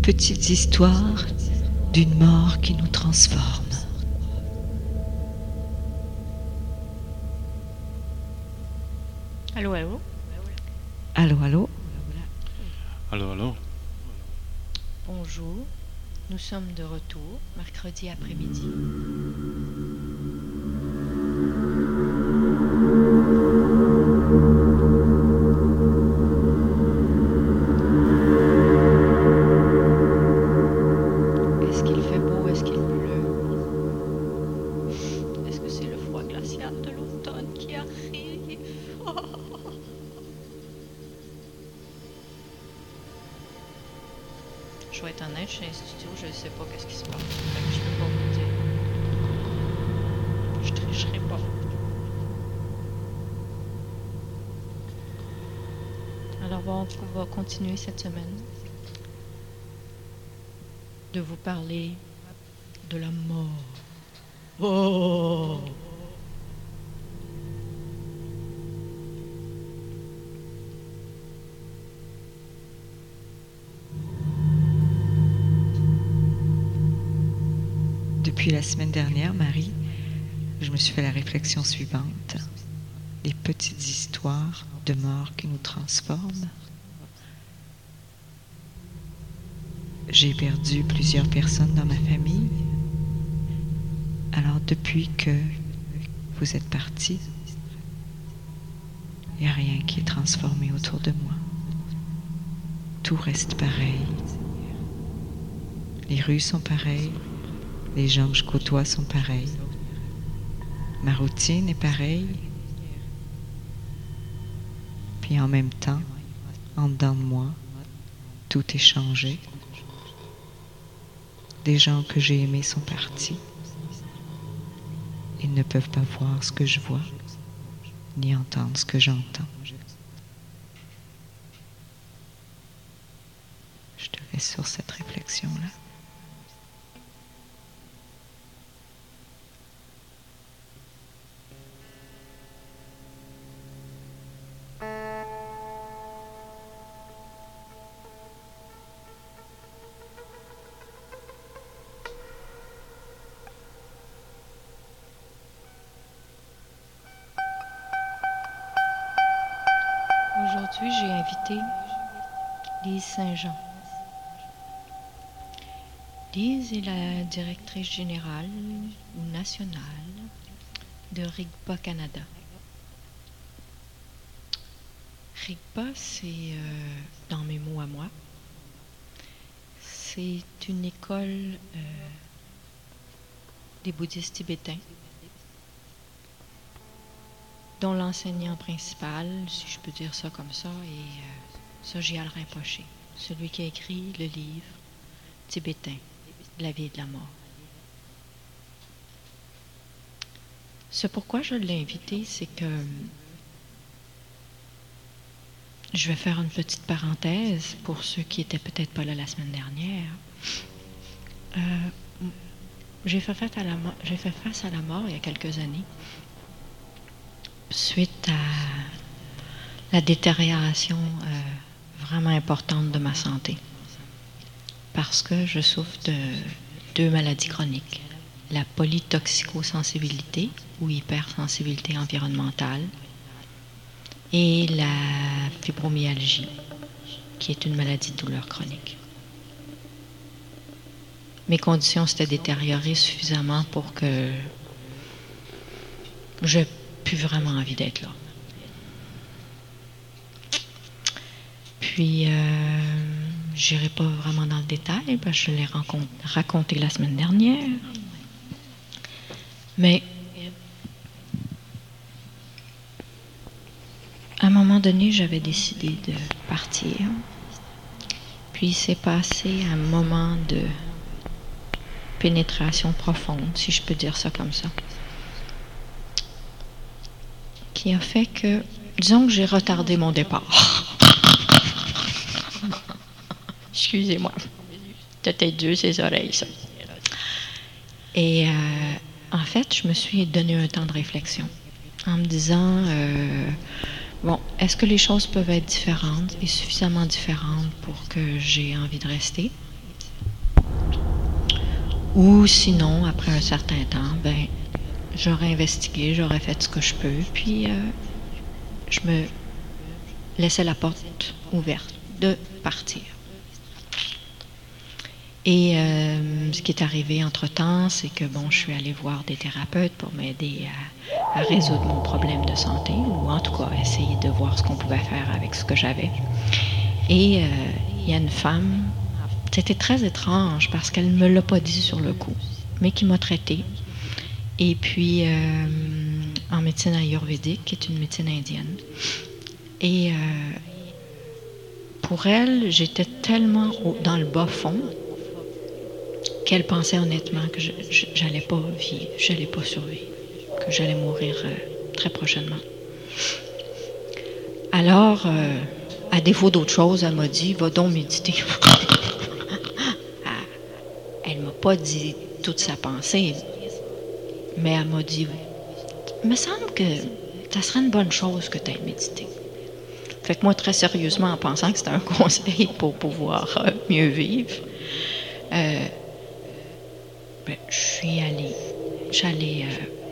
petites histoires d'une mort qui nous transforme. Allô, allô? Allô, allô? Allô, allô? Bonjour, nous sommes de retour, mercredi après-midi. Est-ce qu'il fait beau? Est-ce qu'il pleut? Est-ce que c'est le froid glacial de l'automne qui arrive? Je vais être honnête, je suis dans un studio, je ne sais pas qu'est-ce qui se passe. Fait que je peux pas vous dire. Je tricherai pas. Alors on va continuer cette semaine de vous parler de la mort. Oh! Depuis la semaine dernière, Marie, je me suis fait la réflexion suivante. Les petites histoires de mort qui nous transforment. J'ai perdu plusieurs personnes dans ma famille. Alors depuis que vous êtes partis, il n'y a rien qui est transformé autour de moi. Tout reste pareil. Les rues sont pareilles. Les gens que je côtoie sont pareils. Ma routine est pareille. Puis en même temps, en dedans de moi, tout est changé. Des gens que j'ai aimés sont partis. Ils ne peuvent pas voir ce que je vois, ni entendre ce que j'entends. Je te laisse sur cette réflexion-là. Aujourd'hui, j'ai invité Lise Saint-Jean. Lise est la directrice générale ou nationale de RIGPA Canada. RIGPA, c'est, dans mes mots à moi, c'est une école des bouddhistes tibétains dont l'enseignant principal, si je peux dire ça comme ça, est Sogyal Rinpoche, celui qui a écrit le livre tibétain, La vie et de la mort. Ce pourquoi je l'ai invité, c'est que je vais faire une petite parenthèse pour ceux qui n'étaient peut-être pas là la semaine dernière. J'ai fait face à la mort il y a quelques années, suite à la détérioration vraiment importante de ma santé. Parce que je souffre de 2 maladies chroniques. La polytoxicosensibilité ou hypersensibilité environnementale et la fibromyalgie, qui est une maladie de douleur chronique. Mes conditions s'étaient détériorées suffisamment pour que je n'ai plus vraiment envie d'être là. Puis, je n'irai pas vraiment dans le détail, parce que je l'ai raconté la semaine dernière. Mais, à un moment donné, j'avais décidé de partir. Puis, il s'est passé un moment de pénétration profonde, si je peux dire ça comme ça, qui a fait que, disons que j'ai retardé mon départ. Excusez-moi. Peut-être Dieu ses oreilles, ça. Et en fait, je me suis donné un temps de réflexion en me disant, bon, est-ce que les choses peuvent être différentes et suffisamment différentes pour que j'ai envie de rester? Ou sinon, après un certain temps, ben, j'aurais investigué, j'aurais fait ce que je peux, puis je me laissais la porte ouverte de partir. Et ce qui est arrivé entre-temps, c'est que bon, je suis allée voir des thérapeutes pour m'aider à résoudre mon problème de santé, ou en tout cas essayer de voir ce qu'on pouvait faire avec ce que j'avais. Et il y a une femme, c'était très étrange parce qu'elle ne me l'a pas dit sur le coup, mais qui m'a traitée. Et puis en médecine ayurvédique, qui est une médecine indienne. Et pour elle, j'étais tellement dans le bas fond qu'elle pensait honnêtement que j'allais pas vivre, j'allais pas survivre, que j'allais mourir très prochainement. Alors, à défaut d'autre chose, elle m'a dit, va donc méditer. Elle m'a pas dit toute sa pensée, mais elle m'a dit, il me semble que ça serait une bonne chose que tu aies médité. Fait que moi, très sérieusement, en pensant que c'était un conseil pour pouvoir mieux vivre, j'allais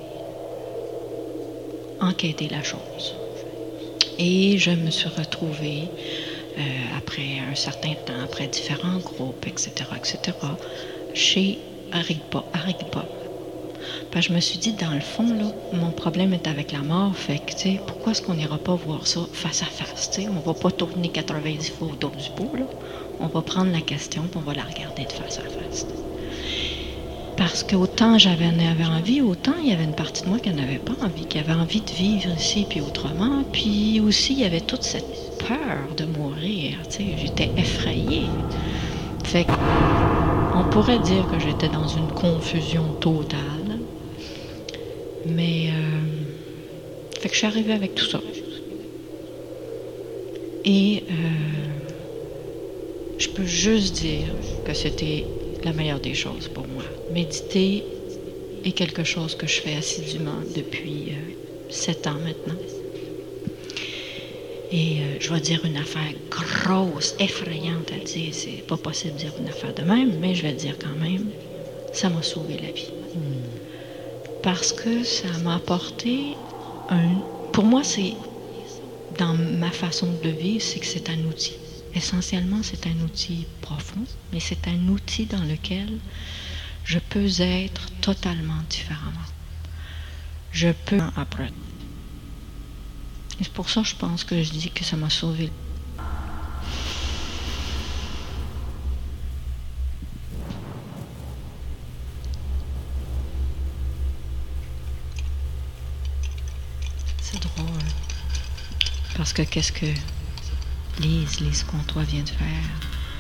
enquêter la chose. Et je me suis retrouvée, après un certain temps, après différents groupes, etc., chez Arigpa. Parce que je me suis dit, dans le fond, là, mon problème est avec la mort, fait que, tu sais, pourquoi est-ce qu'on n'ira pas voir ça face à face, tu sais? On va pas tourner 90 fois autour du pot, là. On va prendre la question, puis on va la regarder de face à face. Parce qu'autant j'avais envie, autant il y avait une partie de moi qui n'avait pas envie, qui avait envie de vivre ici puis autrement. Puis aussi, il y avait toute cette peur de mourir, tu sais, j'étais effrayée. Fait qu'on pourrait dire que j'étais dans une confusion totale. Mais, fait que je suis arrivée avec tout ça. Et je peux juste dire que c'était la meilleure des choses pour moi. Méditer est quelque chose que je fais assidûment depuis 7 ans maintenant. Et je vais dire une affaire grosse, effrayante à dire. C'est pas possible de dire une affaire de même, mais je vais le dire quand même. Ça m'a sauvé la vie. Parce que ça m'a apporté pour moi, c'est dans ma façon de vivre, c'est que c'est un outil. Essentiellement, c'est un outil profond, mais c'est un outil dans lequel je peux être totalement différemment. Je peux apprendre. Et c'est pour ça que je pense que je dis que ça m'a sauvé. C'est drôle. Parce que qu'est-ce que Lise Comtois vient de faire?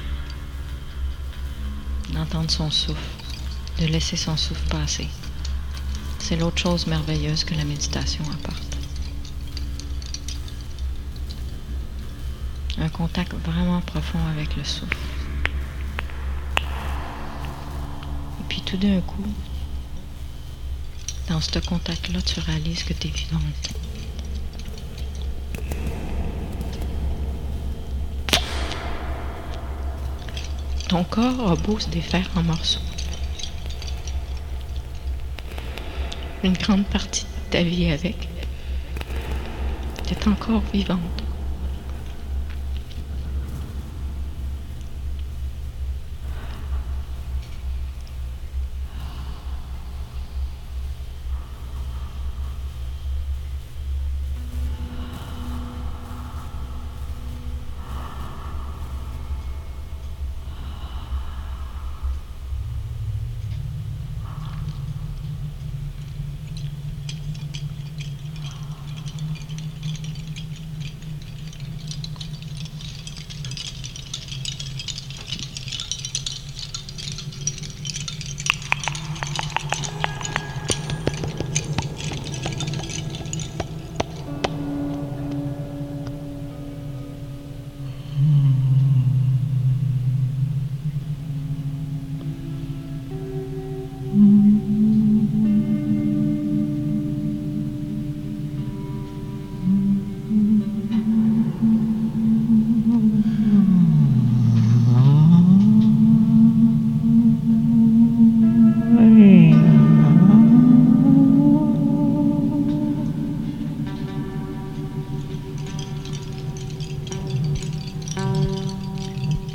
D'entendre son souffle, de laisser son souffle passer. C'est l'autre chose merveilleuse que la méditation apporte. Un contact vraiment profond avec le souffle. Et puis tout d'un coup, dans ce contact-là, tu réalises que tu es vivante. Ton corps a beau se défaire en morceaux. Une grande partie de ta vie avec, tu es encore vivante.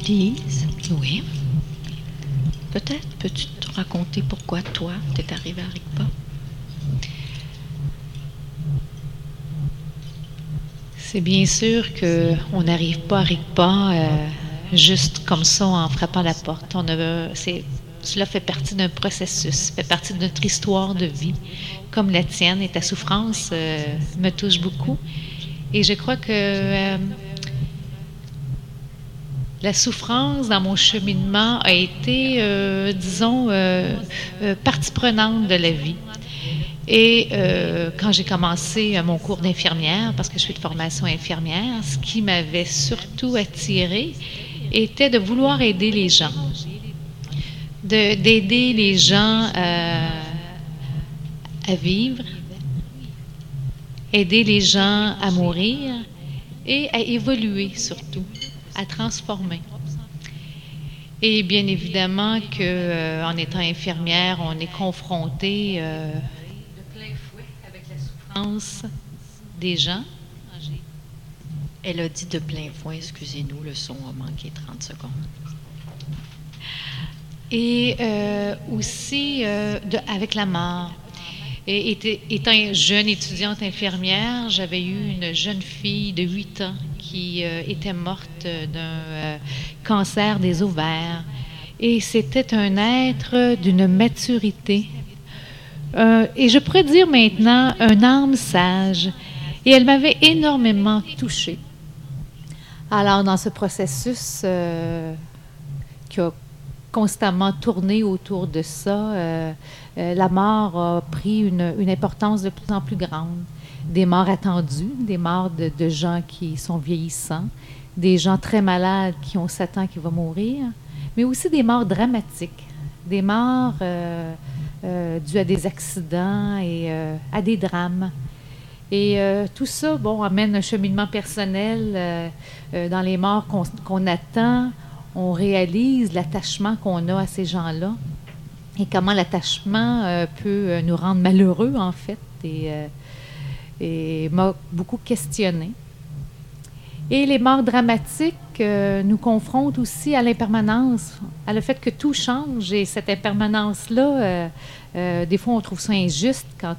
Lise, oui. Peut-être peux-tu te raconter pourquoi toi, t'es arrivée à Rigpa? C'est bien sûr qu'on n'arrive pas à Rigpa juste comme ça en frappant la porte. Cela fait partie d'un processus, fait partie de notre histoire de vie, comme la tienne, et ta souffrance me touche beaucoup. Et je crois que la souffrance dans mon cheminement a été, partie prenante de la vie. Et quand j'ai commencé mon cours d'infirmière, parce que je suis de formation infirmière, ce qui m'avait surtout attirée était de vouloir aider les gens. D'aider les gens à vivre, aider les gens à mourir et à évoluer surtout, à transformer. Et bien évidemment qu'en étant infirmière, on est confronté de plein fouet avec la souffrance des gens. Elle a dit de plein fouet, excusez-nous, le son a manqué 30 secondes. Et aussi avec la mort. Et étant jeune étudiante infirmière, j'avais eu une jeune fille de 8 ans qui était morte d'un cancer des ovaires. Et c'était un être d'une maturité. Et je pourrais dire maintenant, un âme sage. Et elle m'avait énormément touchée. Alors, dans ce processus qui a constamment tourné autour de ça, la mort a pris une importance de plus en plus grande. Des morts attendues, des morts de gens qui sont vieillissants, des gens très malades qui ont 7 ans qui vont mourir, mais aussi des morts dramatiques, des morts dues à des accidents et à des drames. Et tout ça, amène un cheminement personnel dans les morts qu'on attend. On réalise l'attachement qu'on a à ces gens-là et comment l'attachement peut nous rendre malheureux, en fait, et m'a beaucoup questionné. Et les morts dramatiques nous confrontent aussi à l'impermanence, à le fait que tout change. Et cette impermanence-là, des fois, on trouve ça injuste quand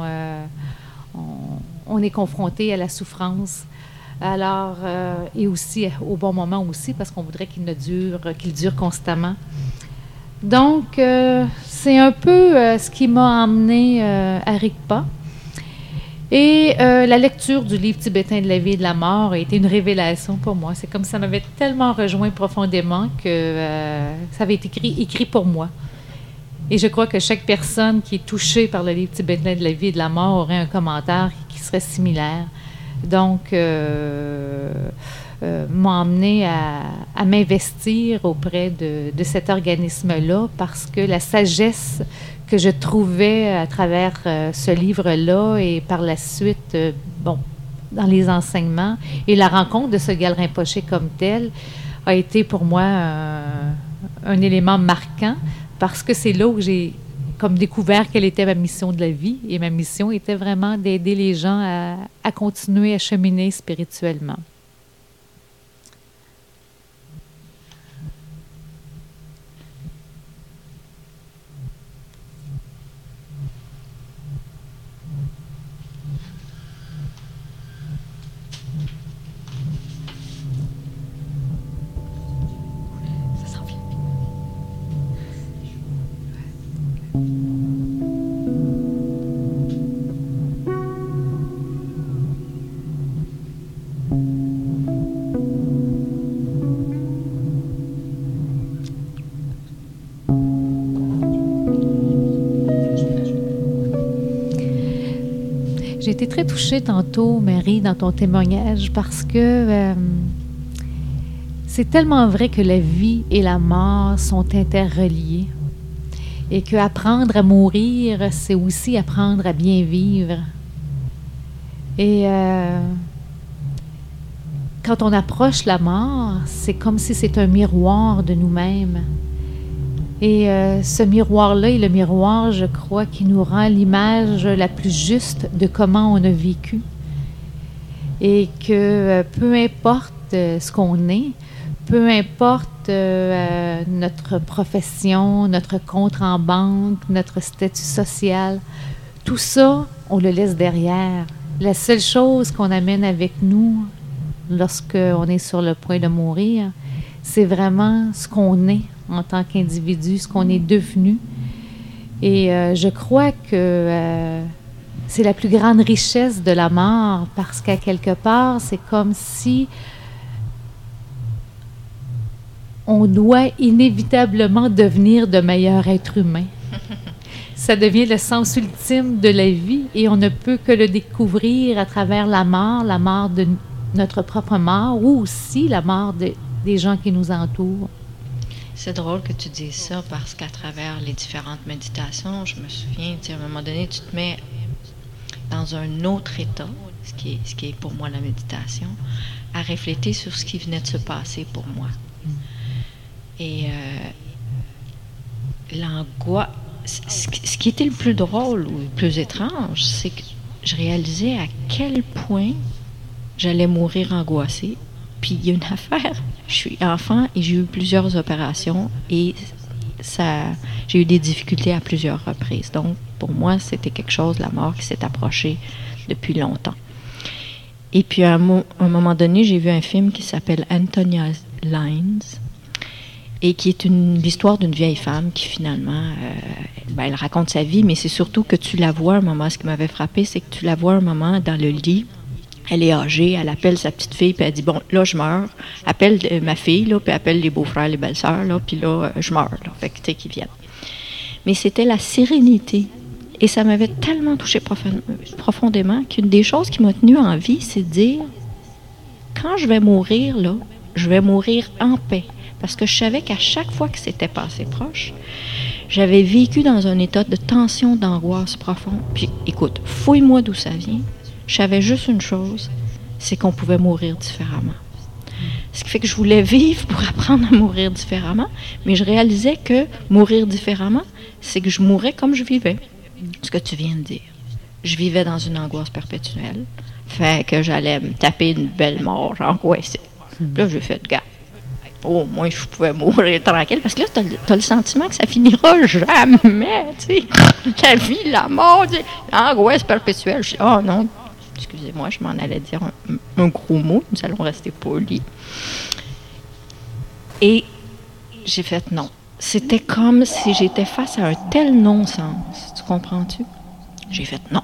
on est confronté à la souffrance. Alors, et aussi au bon moment aussi, parce qu'on voudrait qu'il dure constamment. Donc, c'est un peu ce qui m'a emmenée à Rigpa. Et la lecture du livre tibétain de la vie et de la mort a été une révélation pour moi. C'est comme ça m'avait tellement rejoint profondément que ça avait été écrit pour moi. Et je crois que chaque personne qui est touchée par le livre tibétain de la vie et de la mort aurait un commentaire qui serait similaire. Donc, m'a emmené à m'investir auprès de cet organisme-là parce que la sagesse que je trouvais à travers ce livre-là et par la suite, dans les enseignements et la rencontre de ce Gal Rinpoché comme tel a été pour moi un élément marquant parce que c'est là où j'ai comme découvert quelle était ma mission de la vie. Et ma mission était vraiment d'aider les gens à continuer à cheminer spirituellement. J'ai été très touchée tantôt, Marie, dans ton témoignage, parce que c'est tellement vrai que la vie et la mort sont interreliées et qu'apprendre à mourir, c'est aussi apprendre à bien vivre. Et quand on approche la mort, c'est comme si c'est un miroir de nous-mêmes. Et ce miroir-là est le miroir, je crois, qui nous rend l'image la plus juste de comment on a vécu. Et que peu importe ce qu'on est, peu importe notre profession, notre compte en banque, notre statut social, tout ça, on le laisse derrière. La seule chose qu'on amène avec nous lorsqu'on est sur le point de mourir, c'est vraiment ce qu'on est en tant qu'individu, ce qu'on est devenu. Et je crois que c'est la plus grande richesse de la mort, parce qu'à quelque part, c'est comme si on doit inévitablement devenir de meilleurs êtres humains. Ça devient le sens ultime de la vie et on ne peut que le découvrir à travers la mort de notre propre mort ou aussi la mort des gens qui nous entourent. C'est drôle que tu dises ça parce qu'à travers les différentes méditations, je me souviens, à un moment donné, tu te mets dans un autre état, ce qui est pour moi la méditation, à réfléchir sur ce qui venait de se passer pour moi. Et l'angoisse, ce qui était le plus drôle ou le plus étrange, c'est que je réalisais à quel point j'allais mourir angoissée. Puis il y a une affaire, je suis enfant et j'ai eu plusieurs opérations et j'ai eu des difficultés à plusieurs reprises. Donc, pour moi, c'était quelque chose, la mort, qui s'est approchée depuis longtemps. Et puis, à un moment donné, j'ai vu un film qui s'appelle Antonia's Lines et qui est l'histoire d'une vieille femme qui, finalement, elle raconte sa vie, mais c'est surtout que tu la vois un moment. Ce qui m'avait frappé, c'est que tu la vois un moment dans le lit. Elle est âgée, elle appelle sa petite fille, puis elle dit, bon, là, je meurs. Appelle ma fille, là, puis appelle les beaux-frères, les belles-sœurs, là, puis là, je meurs, là. Fait que, tu sais, qu'ils viennent. Mais c'était la sérénité. Et ça m'avait tellement touchée profondément qu'une des choses qui m'a tenue en vie, c'est de dire, quand je vais mourir, là, je vais mourir en paix. Parce que je savais qu'à chaque fois que c'était passé proche, j'avais vécu dans un état de tension, d'angoisse profonde. Puis, écoute, fouille-moi d'où ça vient. Je savais juste une chose, c'est qu'on pouvait mourir différemment. Ce qui fait que je voulais vivre pour apprendre à mourir différemment, mais je réalisais que mourir différemment, c'est que je mourrais comme je vivais. Ce que tu viens de dire. Je vivais dans une angoisse perpétuelle, fait que j'allais me taper une belle mort angoissée. Puis là, j'ai fait, gars, au moins je pouvais mourir tranquille, parce que là, t'as le sentiment que ça finira jamais, tu sais. La vie, la mort, l'angoisse perpétuelle. Je dis, oh non, excusez-moi, je m'en allais dire un gros mot, nous allons rester polis. Et j'ai fait non. C'était comme si j'étais face à un tel non-sens. Tu comprends-tu? J'ai fait non.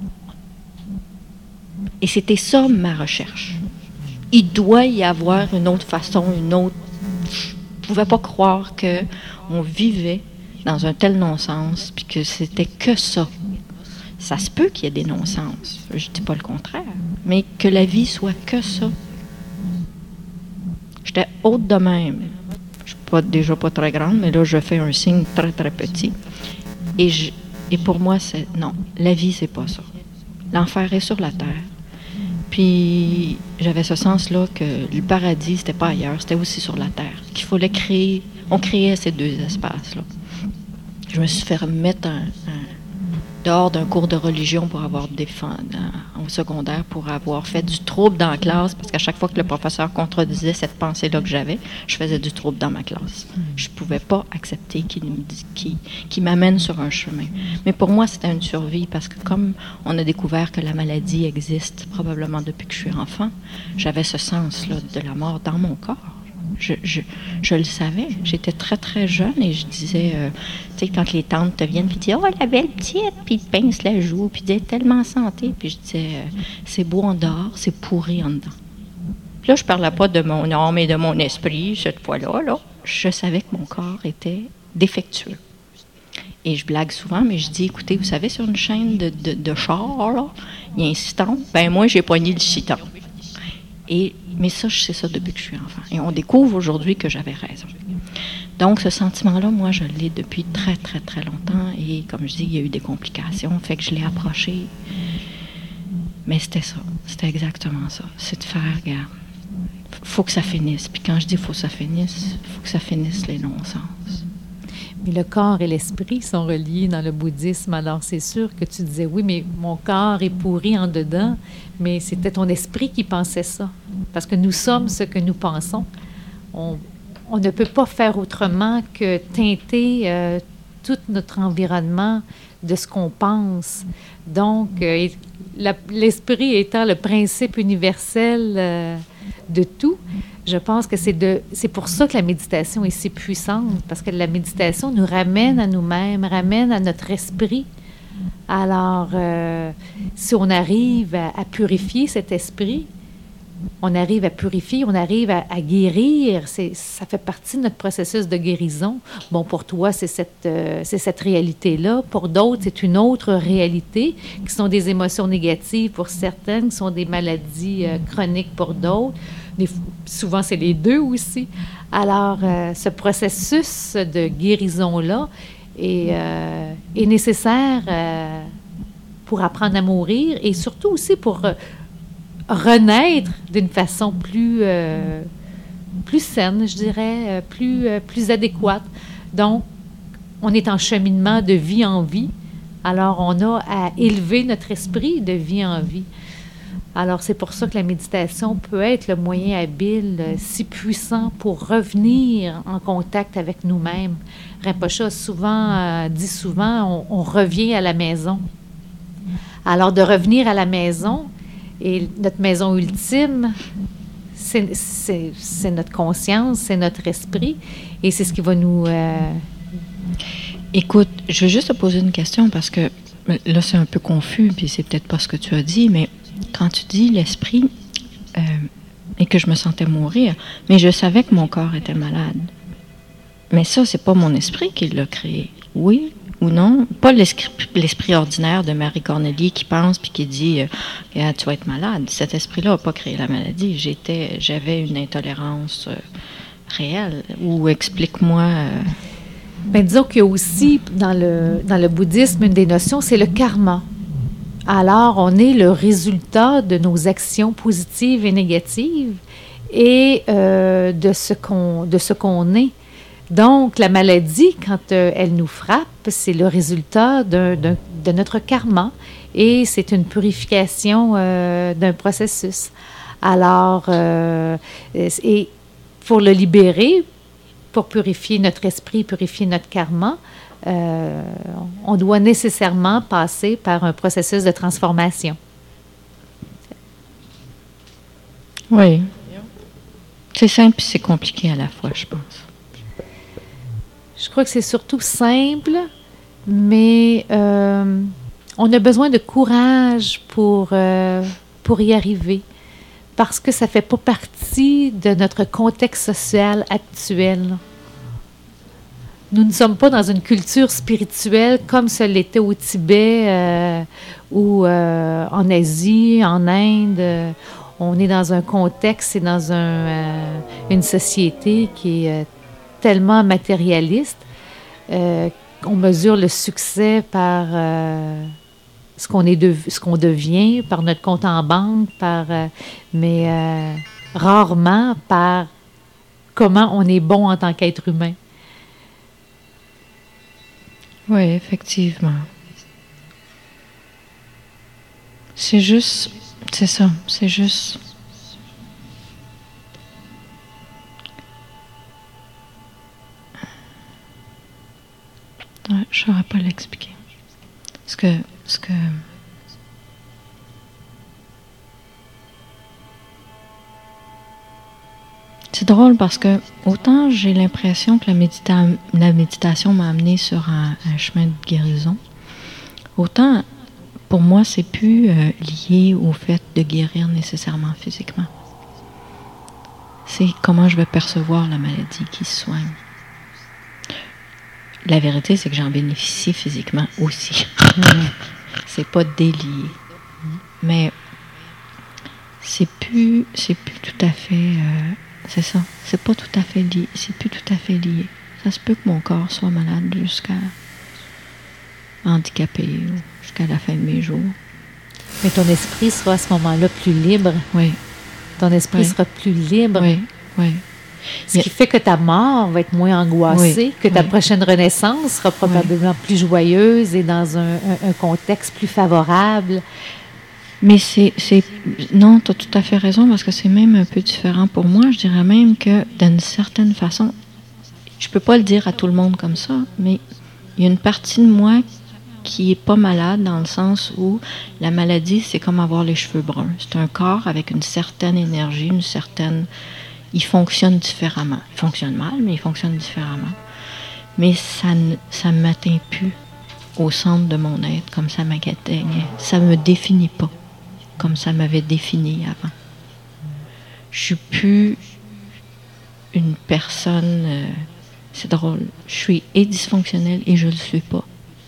Et c'était ça ma recherche. Il doit y avoir une autre façon, une autre... Je ne pouvais pas croire qu'on vivait dans un tel non-sens, puis que c'était que ça. Ça se peut qu'il y ait des non-sens, je ne dis pas le contraire, mais que la vie soit que ça. J'étais haute de même. Je ne suis déjà pas très grande, mais là, je fais un signe très, très petit. Et pour moi, c'est non, la vie, c'est pas ça. L'enfer est sur la terre. Puis, j'avais ce sens-là que le paradis, c'était pas ailleurs, c'était aussi sur la terre. Qu'il fallait créer, on créait ces deux espaces-là. Je me suis fait remettre dehors d'un cours de religion pour avoir au secondaire, pour avoir fait du trouble dans la classe, parce qu'à chaque fois que le professeur contredisait cette pensée-là que j'avais, je faisais du trouble dans ma classe. Je ne pouvais pas accepter qu'il m'amène sur un chemin. Mais pour moi, c'était une survie, parce que comme on a découvert que la maladie existe probablement depuis que je suis enfant, j'avais ce sens-là de la mort dans mon corps. Je le savais. J'étais très, très jeune et je disais, tu sais, quand les tantes te viennent et disent, oh, la belle petite, puis ils te pincent la joue, puis ils disent, tellement en santé. Puis je disais, c'est beau en dehors, c'est pourri en dedans. Puis là, je ne parlais pas de mon âme et de mon esprit cette fois-là. Là. Je savais que mon corps était défectueux. Et je blague souvent, mais je dis, écoutez, vous savez, sur une chaîne de char, là, il y a un citon. Ben moi, j'ai pogné le citon. Mais ça, je sais ça depuis que je suis enfant. Et on découvre aujourd'hui que j'avais raison. Donc, ce sentiment-là, moi, je l'ai depuis très, très, très longtemps. Et comme je dis, il y a eu des complications, fait que je l'ai approché. Mais c'était ça. C'était exactement ça. C'est de faire, regarde, faut que ça finisse. Puis quand je dis faut que ça finisse les non-sens. Mais le corps et l'esprit sont reliés dans le bouddhisme. Alors, c'est sûr que tu disais, oui, mais mon corps est pourri en dedans, mais c'était ton esprit qui pensait ça. Parce que nous sommes ce que nous pensons. on ne peut pas faire autrement que teinter tout notre environnement de ce qu'on pense. Donc, l'esprit étant le principe universel de tout, je pense que c'est pour ça que la méditation est si puissante, parce que la méditation nous ramène à nous-mêmes, ramène à notre esprit. Alors, si on arrive à purifier cet esprit, on arrive à purifier, on arrive à guérir. Ça fait partie de notre processus de guérison. Bon, pour toi, c'est cette réalité-là. Pour d'autres, c'est une autre réalité, qui sont des émotions négatives pour certaines, qui sont des maladies chroniques pour d'autres. Souvent, c'est les deux aussi. Alors, ce processus de guérison-là est nécessaire pour apprendre à mourir et surtout aussi pour renaître d'une façon plus saine, je dirais, plus adéquate. Donc, on est en cheminement de vie en vie. Alors, on a à élever notre esprit de vie en vie. Alors, c'est pour ça que la méditation peut être le moyen habile, si puissant pour revenir en contact avec nous-mêmes. Rinpoche dit souvent, on revient à la maison. Alors, de revenir à la maison, et notre maison ultime, c'est notre conscience, c'est notre esprit, et c'est ce qui va nous... Écoute, je veux juste te poser une question, parce que là, c'est un peu confus, puis c'est peut-être pas ce que tu as dit, mais quand tu dis l'esprit et que je me sentais mourir, mais je savais que mon corps était malade. Mais ça, c'est pas mon esprit qui l'a créé. Oui ou non? Pas l'esprit ordinaire de Marie Cornélie qui pense puis qui dit tu vas être malade. Cet esprit-là n'a pas créé la maladie. J'avais une intolérance réelle. Ou explique-moi... Bien, disons qu'il y a aussi, dans le bouddhisme, une des notions, c'est le karma. Alors, on est le résultat de nos actions positives et négatives et de ce qu'on est. Donc, la maladie, quand elle nous frappe, c'est le résultat de notre karma et c'est une purification d'un processus. Alors, et pour le libérer, pour purifier notre esprit, purifier notre karma, on doit nécessairement passer par un processus de transformation. Oui. C'est simple et c'est compliqué à la fois, je pense. Je crois que c'est surtout simple, mais on a besoin de courage pour y arriver, parce que ça ne fait pas partie de notre contexte social actuel. Nous ne sommes pas dans une culture spirituelle comme ce l'était au Tibet ou en Asie, en Inde. On est dans un contexte et dans une société qui est tellement matérialiste. On mesure le succès par ce qu'on devient, par notre compte en banque, mais rarement par comment on est bon en tant qu'être humain. Oui, effectivement. C'est juste... C'est ça, c'est juste... Ouais, je ne saurais pas l'expliquer. Ce que... C'est drôle parce que autant j'ai l'impression que la méditation m'a amené sur un chemin de guérison, autant pour moi c'est plus lié au fait de guérir nécessairement physiquement. C'est comment je vais percevoir la maladie qui se soigne. La vérité, c'est que j'en bénéficie physiquement aussi. C'est pas délié. Mais c'est plus tout à fait... c'est ça. C'est pas tout à fait lié. C'est plus tout à fait lié. Ça se peut que mon corps soit malade jusqu'à handicapé ou jusqu'à la fin de mes jours. Mais ton esprit sera à ce moment-là plus libre. Oui. Ton esprit sera plus libre. Oui, oui. Ce qui fait que ta mort va être moins angoissée, que ta prochaine renaissance sera probablement plus joyeuse et dans un contexte plus favorable. Mais non, tu as tout à fait raison, parce que c'est même un peu différent pour moi. Je dirais même que, d'une certaine façon, je peux pas le dire à tout le monde comme ça, mais il y a une partie de moi qui est pas malade, dans le sens où la maladie, c'est comme avoir les cheveux bruns. C'est un corps avec une certaine énergie, il fonctionne différemment. Il fonctionne mal, mais il fonctionne différemment. Mais ça ne m'atteint plus au centre de mon être, comme ça m'atteignait. Ça me définit pas, comme ça m'avait défini avant. Je suis plus une personne... c'est drôle. Je suis et dysfonctionnelle et je le suis pas.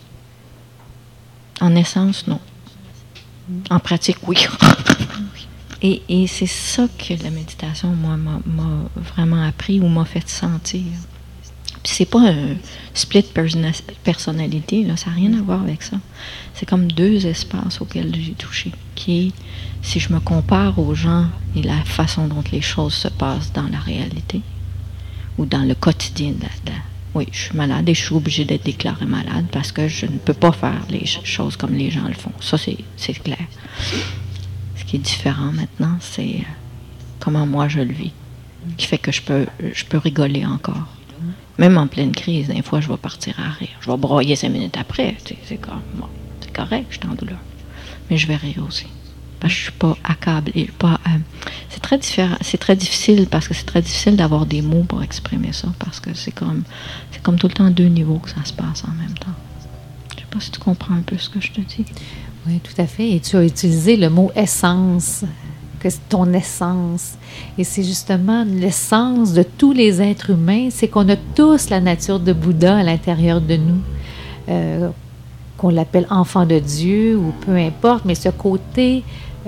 En essence, non. En pratique, oui. Et c'est ça que la méditation, moi, m'a vraiment appris ou m'a fait sentir. Puis c'est pas un split personnalité, là, ça n'a rien à voir avec ça. C'est comme deux espaces auxquels j'ai touché, qui est, si je me compare aux gens et la façon dont les choses se passent dans la réalité, ou dans le quotidien oui, je suis malade et je suis obligée d'être déclarée malade parce que je ne peux pas faire les choses comme les gens le font. Ça, c'est clair. Ce qui est différent maintenant, c'est comment moi je le vis, qui fait que je peux rigoler encore. Même en pleine crise, des fois, je vais partir à rire. Je vais broyer 5 minutes après. C'est correct, je suis en douleur. Mais je vais rire aussi. Parce que je ne suis pas accablée. C'est très différent. C'est très difficile parce que c'est très difficile d'avoir des mots pour exprimer ça. Parce que c'est comme tout le temps 2 niveaux que ça se passe en même temps. Je ne sais pas si tu comprends un peu ce que je te dis. Oui, tout à fait. Et tu as utilisé le mot essence, que c'est ton essence. Et c'est justement l'essence de tous les êtres humains, c'est qu'on a tous la nature de Bouddha à l'intérieur de nous, qu'on l'appelle enfant de Dieu ou peu importe, mais ce côté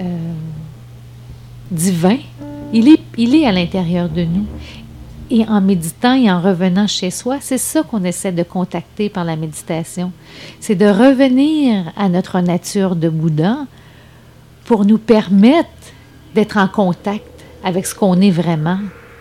divin, il est à l'intérieur de nous. Et en méditant et en revenant chez soi, c'est ça qu'on essaie de contacter par la méditation. C'est de revenir à notre nature de Bouddha pour nous permettre d'être en contact avec ce qu'on est vraiment.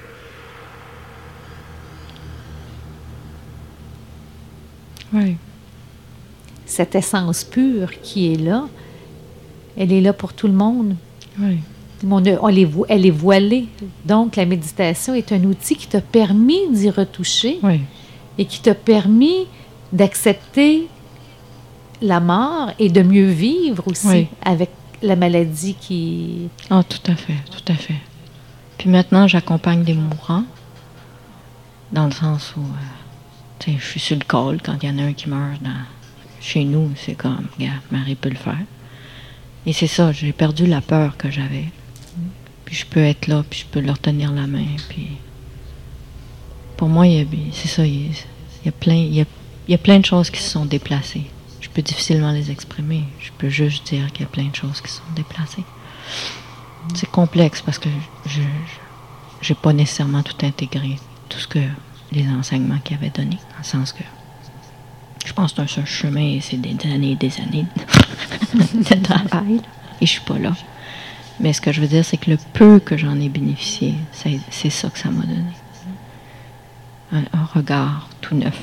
Oui. Cette essence pure qui est là, elle est là pour tout le monde. Oui. Elle est voilée. Donc, la méditation est un outil qui t'a permis d'y retoucher et qui t'a permis d'accepter la mort et de mieux vivre aussi avec la maladie qui... Ah, tout à fait, tout à fait. Puis maintenant, j'accompagne des mourants, dans le sens où, je suis sur le col quand il y en a un qui meurt chez nous, c'est comme, regarde, Marie peut le faire. Et c'est ça, j'ai perdu la peur que j'avais. Puis je peux être là, puis je peux leur tenir la main, puis... Pour moi, c'est ça, il y a plein de choses qui se sont déplacées. Je peux difficilement les exprimer. Je peux juste dire qu'il y a plein de choses qui se sont déplacées. C'est complexe parce que je n'ai pas nécessairement tout intégré, tout ce que les enseignements qu'ils avaient donnés, dans le sens que je pense que c'est un chemin et c'est des années et des années de travail. Et je suis pas là. Mais ce que je veux dire, c'est que le peu que j'en ai bénéficié, c'est ça que ça m'a donné. Un regard tout neuf.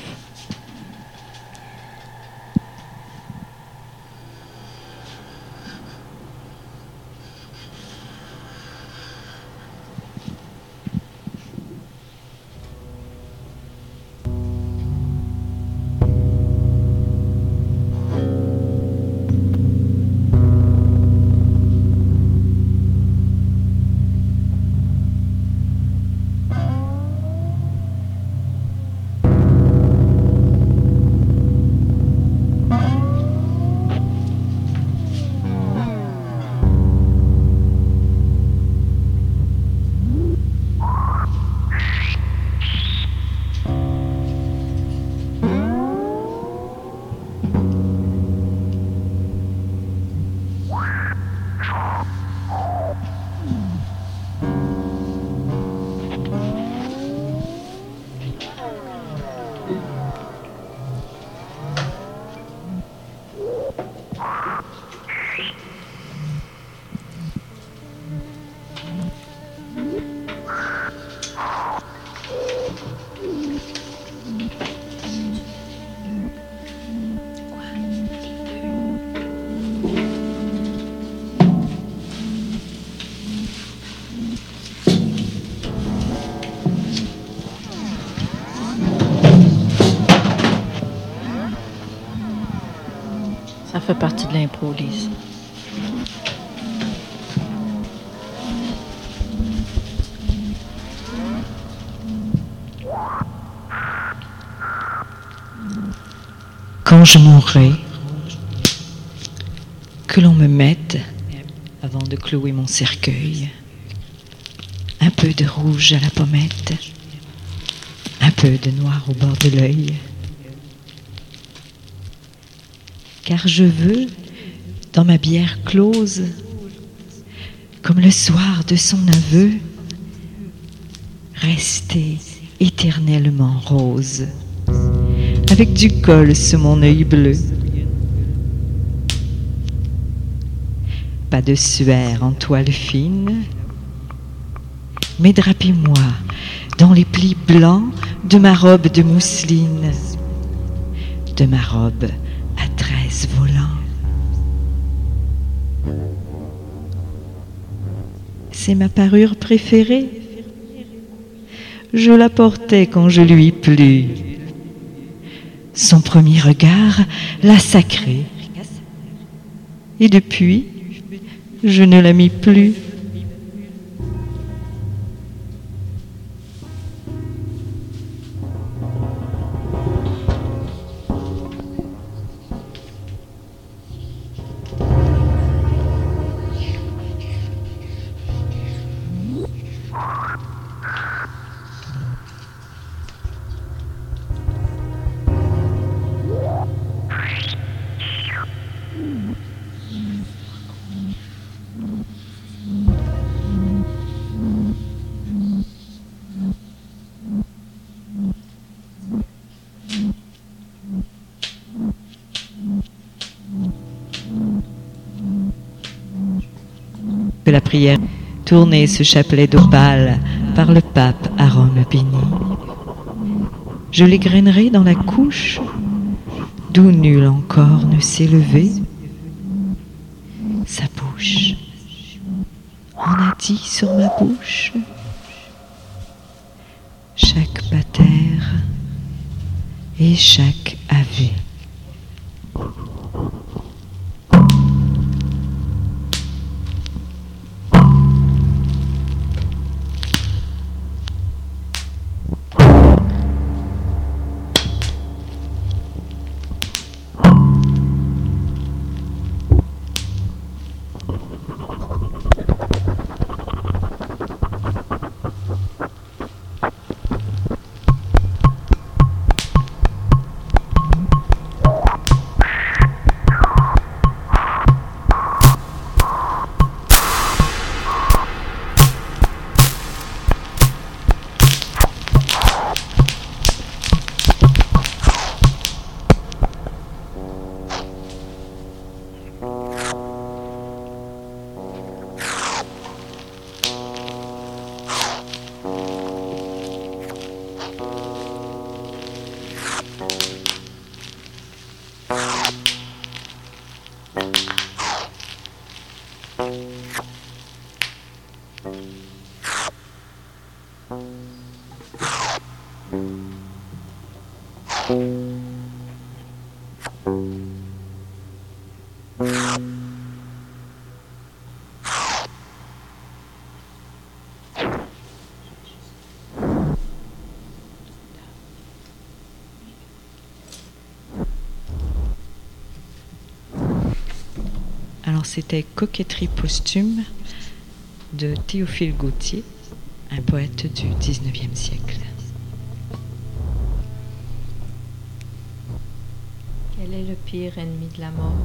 fait partie de l'impro, Lise. Quand je mourrai, que l'on me mette, avant de clouer mon cercueil, un peu de rouge à la pommette, un peu de noir au bord de l'œil. Car je veux, dans ma bière close, comme le soir de son aveu, rester éternellement rose, avec du col sous mon œil bleu. Pas de suaire en toile fine, mais drapez-moi dans les plis blancs de ma robe de mousseline, de ma robe à 13 volants. C'est ma parure préférée. Je la portais quand je lui plut. Son premier regard l'a sacrée. Et depuis, je ne la mis plus. Que la prière tournait ce chapelet d'opale par le pape à Rome béni. Je l'égrainerai dans la couche d'où nul encore ne s'est levé. Sa bouche, on a dit sur ma bouche, chaque pater et chaque ave. Alors c'était Coquetterie posthume de Théophile Gautier, un poète du XIXe siècle. Quel est le pire ennemi de la mort?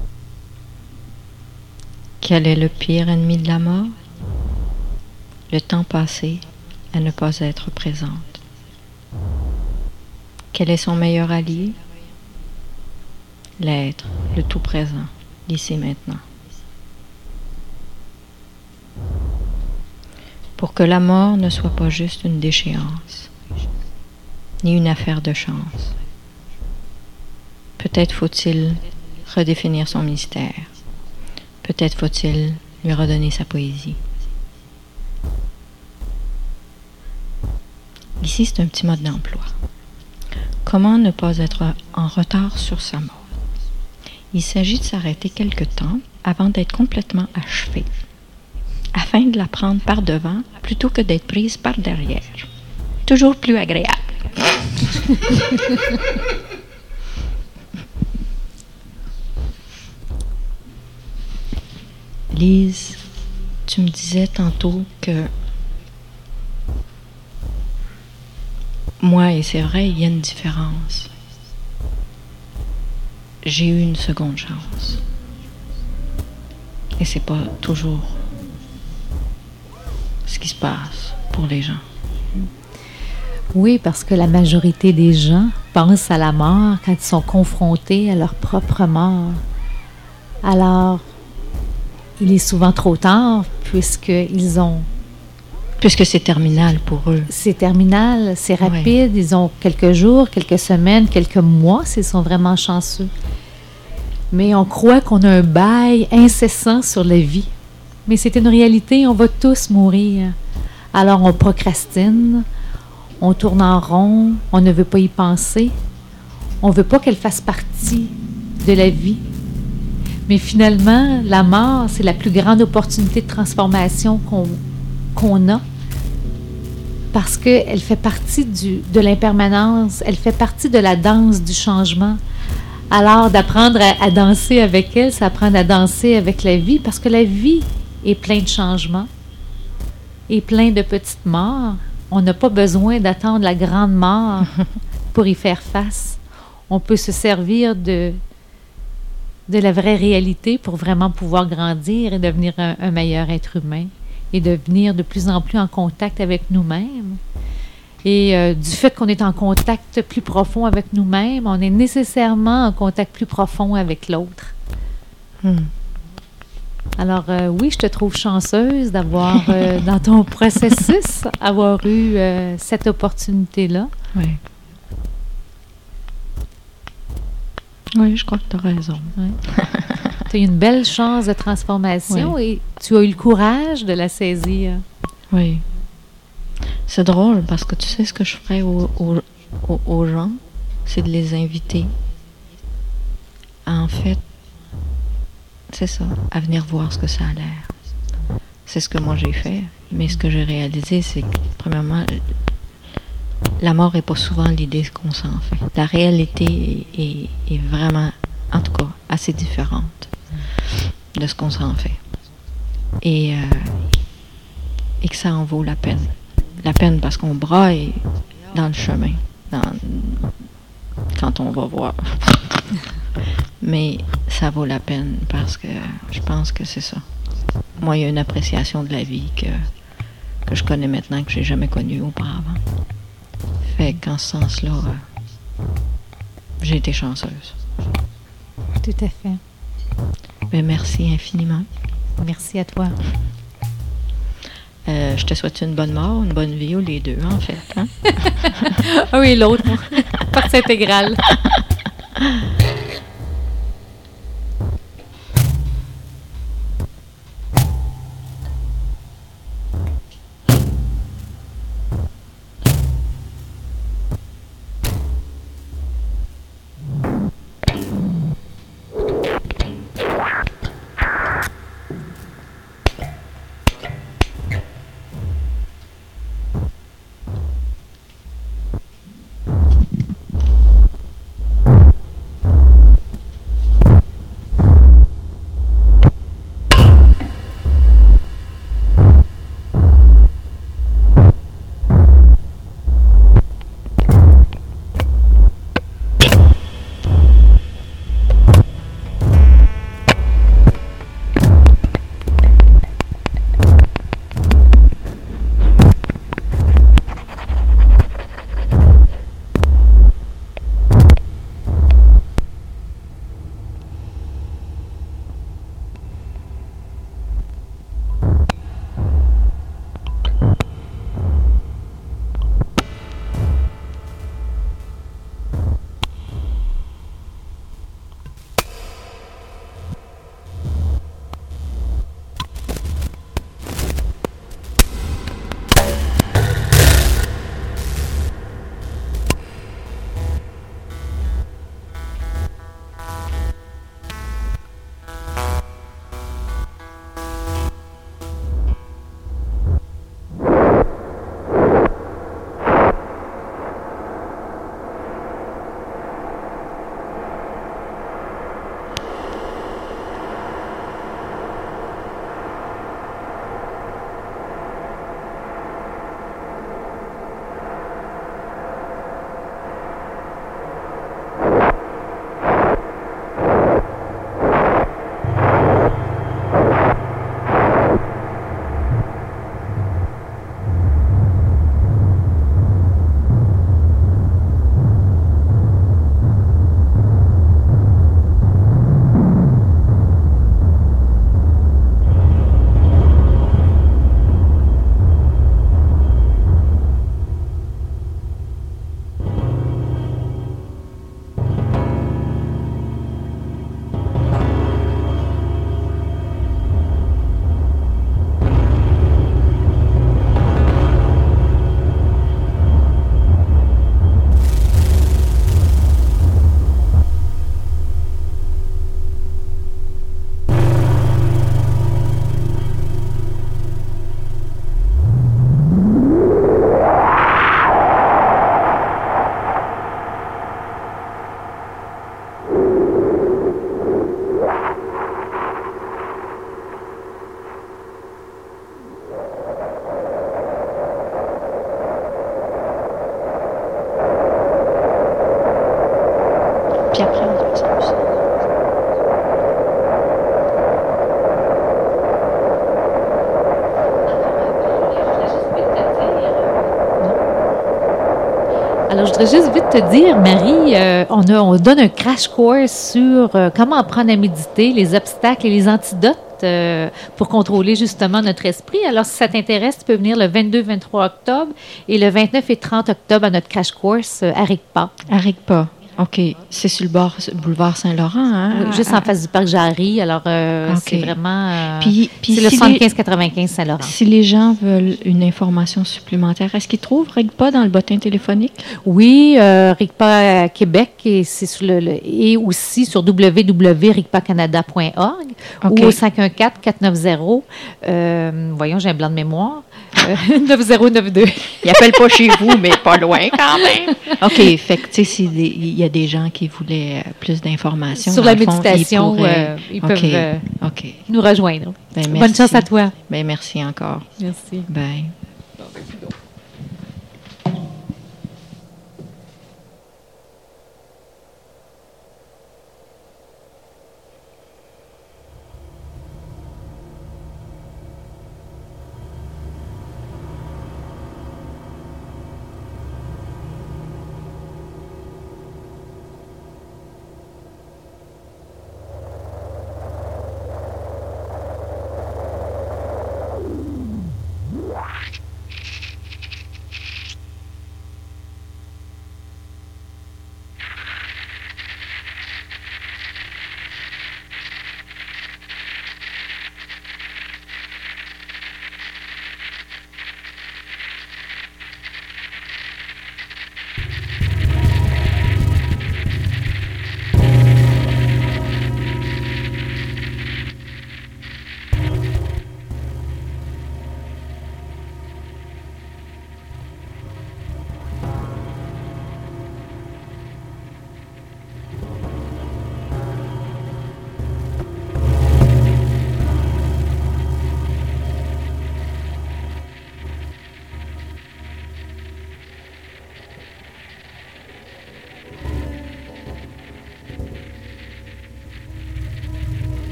Quel est le pire ennemi de la mort? Le temps passé à ne pas être présente. Quel est son meilleur allié? L'être, le tout présent, l'ici maintenant. Pour que la mort ne soit pas juste une déchéance, ni une affaire de chance. Peut-être faut-il redéfinir son mystère. Peut-être faut-il lui redonner sa poésie. Ici, c'est un petit mode d'emploi. Comment ne pas être en retard sur sa mort? Il s'agit de s'arrêter quelque temps avant d'être complètement achevé, afin de la prendre par devant plutôt que d'être prise par derrière. Toujours plus agréable. Lise, tu me disais tantôt que moi, et c'est vrai, il y a une différence. J'ai eu une seconde chance. Et c'est pas toujours ce qui se passe pour les gens. Oui, parce que la majorité des gens pensent à la mort quand ils sont confrontés à leur propre mort. Alors, il est souvent trop tard puisqu'ils ont... Puisque c'est terminal pour eux. C'est terminal, c'est rapide. Ils ont quelques jours, quelques semaines, quelques mois s'ils sont vraiment chanceux. Mais on croit qu'on a un bail incessant sur la vie. Mais c'est une réalité, on va tous mourir. Alors on procrastine, on tourne en rond, on ne veut pas y penser. On ne veut pas qu'elle fasse partie de la vie. Mais finalement, la mort, c'est la plus grande opportunité de transformation qu'on a. Parce qu'elle fait partie de l'impermanence, elle fait partie de la danse du changement. Alors, d'apprendre à danser avec elle, c'est apprendre à danser avec la vie, parce que la vie est pleine de changements et plein de petites morts. On n'a pas besoin d'attendre la grande mort pour y faire face. On peut se servir de la vraie réalité pour vraiment pouvoir grandir et devenir un meilleur être humain et devenir de plus en plus en contact avec nous-mêmes. Et du fait qu'on est en contact plus profond avec nous-mêmes, on est nécessairement en contact plus profond avec l'autre. Alors oui, je te trouve chanceuse d'avoir, dans ton processus, avoir eu cette opportunité-là. Oui. Oui, je crois que tu as raison. Oui. Tu as eu une belle chance de transformation et tu as eu le courage de la saisir. Oui. C'est drôle parce que tu sais ce que je ferais aux gens, c'est de les inviter à, en fait, c'est ça, à venir voir ce que ça a l'air. C'est ce que moi j'ai fait, mais ce que j'ai réalisé, c'est que, premièrement, la mort n'est pas souvent l'idée qu'on s'en fait. La réalité est vraiment, en tout cas, assez différente de ce qu'on s'en fait. Et que ça en vaut la peine. La peine parce qu'on braille dans le chemin, quand on va voir. Mais ça vaut la peine parce que je pense que c'est ça. Moi, il y a une appréciation de la vie que je connais maintenant que je n'ai jamais connue auparavant. Fait qu'en ce sens-là, j'ai été chanceuse. Tout à fait. Ben, merci infiniment. Merci à toi. Je te souhaite une bonne mort, une bonne vie, ou les deux, en fait. Hein? Ah oui, l'autre, partie intégrale. Alors, je voudrais juste vite te dire, Marie, on donne un crash course sur comment apprendre à méditer, les obstacles et les antidotes pour contrôler justement notre esprit. Alors, si ça t'intéresse, tu peux venir le 22-23 octobre et le 29 et 30 octobre à notre crash course à RICPA. À RICPA. OK. C'est sur le boulevard Saint-Laurent, hein? Oui, juste en face du parc Jarry. Alors, c'est vraiment... Puis c'est le 75-95 Saint-Laurent. Si les gens veulent une information supplémentaire, est-ce qu'ils trouvent RICPA dans le bottin téléphonique? Oui, RICPA Québec, et c'est sur et aussi sur www.ricpacanada.org ou au 514-490, voyons, j'ai un blanc de mémoire, 9092. Ils n'appellent pas chez vous, mais pas loin quand même. OK, fait que, tu sais, il y a des gens qui voulaient plus d'informations. Sur la méditation, ils peuvent nous rejoindre. Ben, bonne chance à toi. Ben, merci encore. Merci. Bye.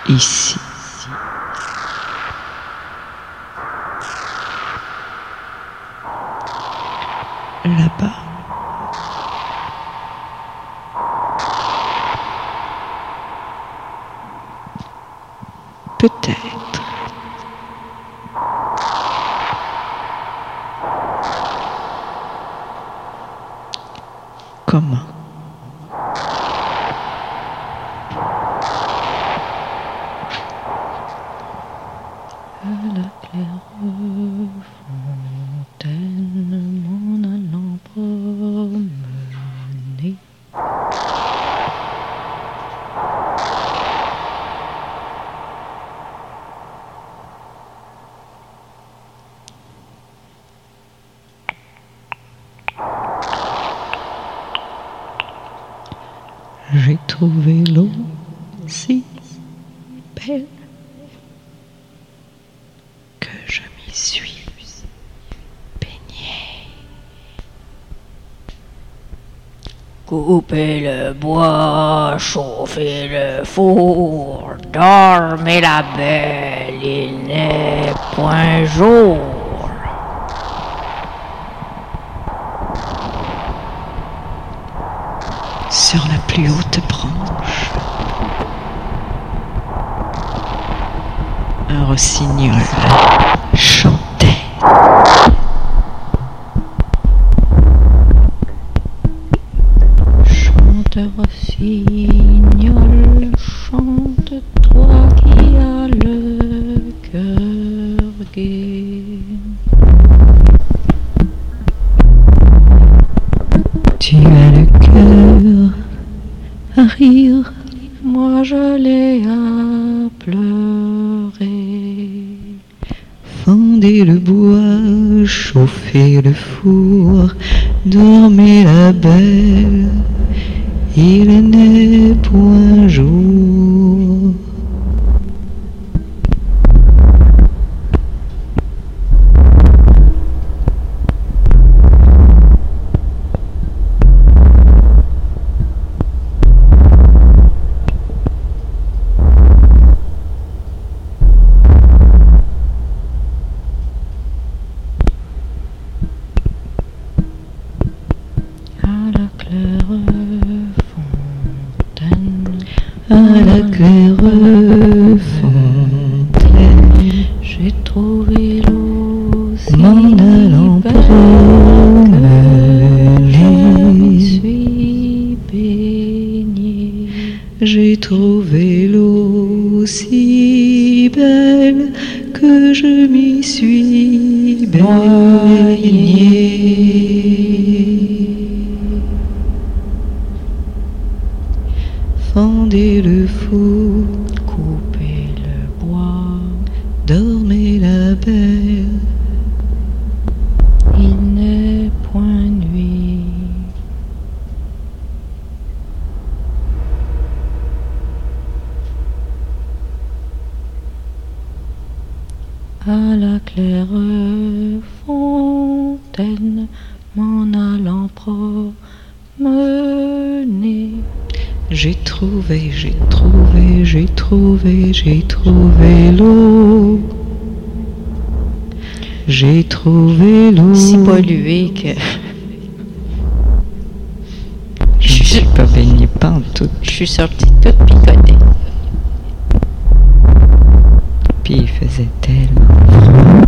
ici. Là-bas. Peut-être. Comment? À la claire fontaine, m'en allant promener. J'ai trouvé l'eau si belle que je m'y suis baignée. Coupez le bois, chauffez le four, dormez la belle, il n'est point jour. Sur la plus haute branche, un rossignol chantait. Chante rossignol, chante toi qui as le cœur gai. Tu as le cœur à rire, Moi je l'ai à pleurer. fendez le bois, chauffez le four, dormez la belle, il n'est point jour. À la claire fontaine, J'ai trouvé l'eau si m'en allant belle que je m'y promener. suis baignée. J'ai trouvé l'eau si belle que je m'y suis baignée. Fendez le four, Coupez le bois, dormez la belle, il n'est point nuit. À la claire fontaine, m'en allant promener. j'ai trouvé l'eau. J'ai trouvé l'eau. Si pollué que Je ne suis pas baignée pantoute. je suis sortie toute picotée. Puis il faisait tellement froid.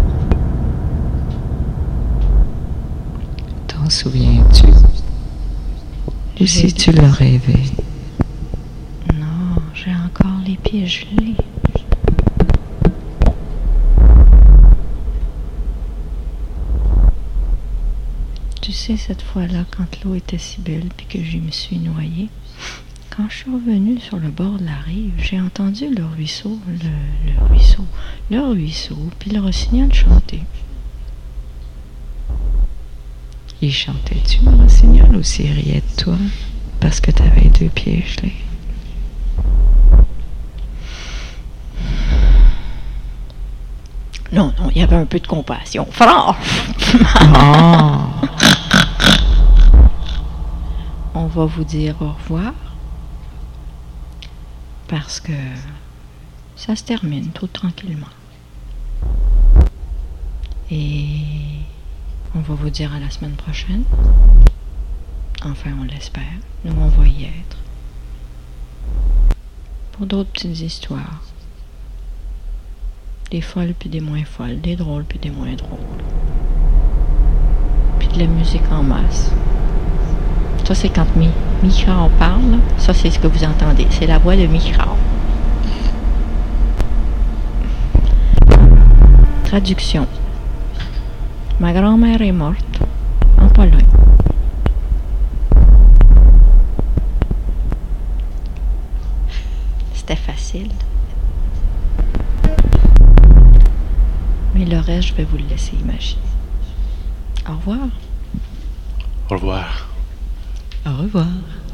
T'en souviens-tu? Ou si tu l'as rêvé? Non, j'ai encore les pieds gelés. Tu sais, cette fois-là, quand l'eau était si belle puis que je me suis noyée, quand je suis revenue sur le bord de la rive, j'ai entendu le ruisseau, puis le rossignol chanter. Il chantait-tu, le rossignol, ou s'il riait de toi parce que t'avais 2 pieds gelés? Non, il y avait un peu de compassion. Franchement! Ah! On va vous dire au revoir parce que ça se termine tout tranquillement. Et on va vous dire à la semaine prochaine. Enfin, on l'espère. Nous, on va y être. Pour d'autres petites histoires. Des folles puis des moins folles. Des drôles puis des moins drôles. Puis de la musique en masse. Ça, c'est quand Micra parle. Ça, c'est ce que vous entendez. C'est la voix de Micra. Traduction. Ma grand-mère est morte en Pologne. C'était facile. Mais le reste, je vais vous le laisser imaginer. Au revoir. Au revoir. Au revoir.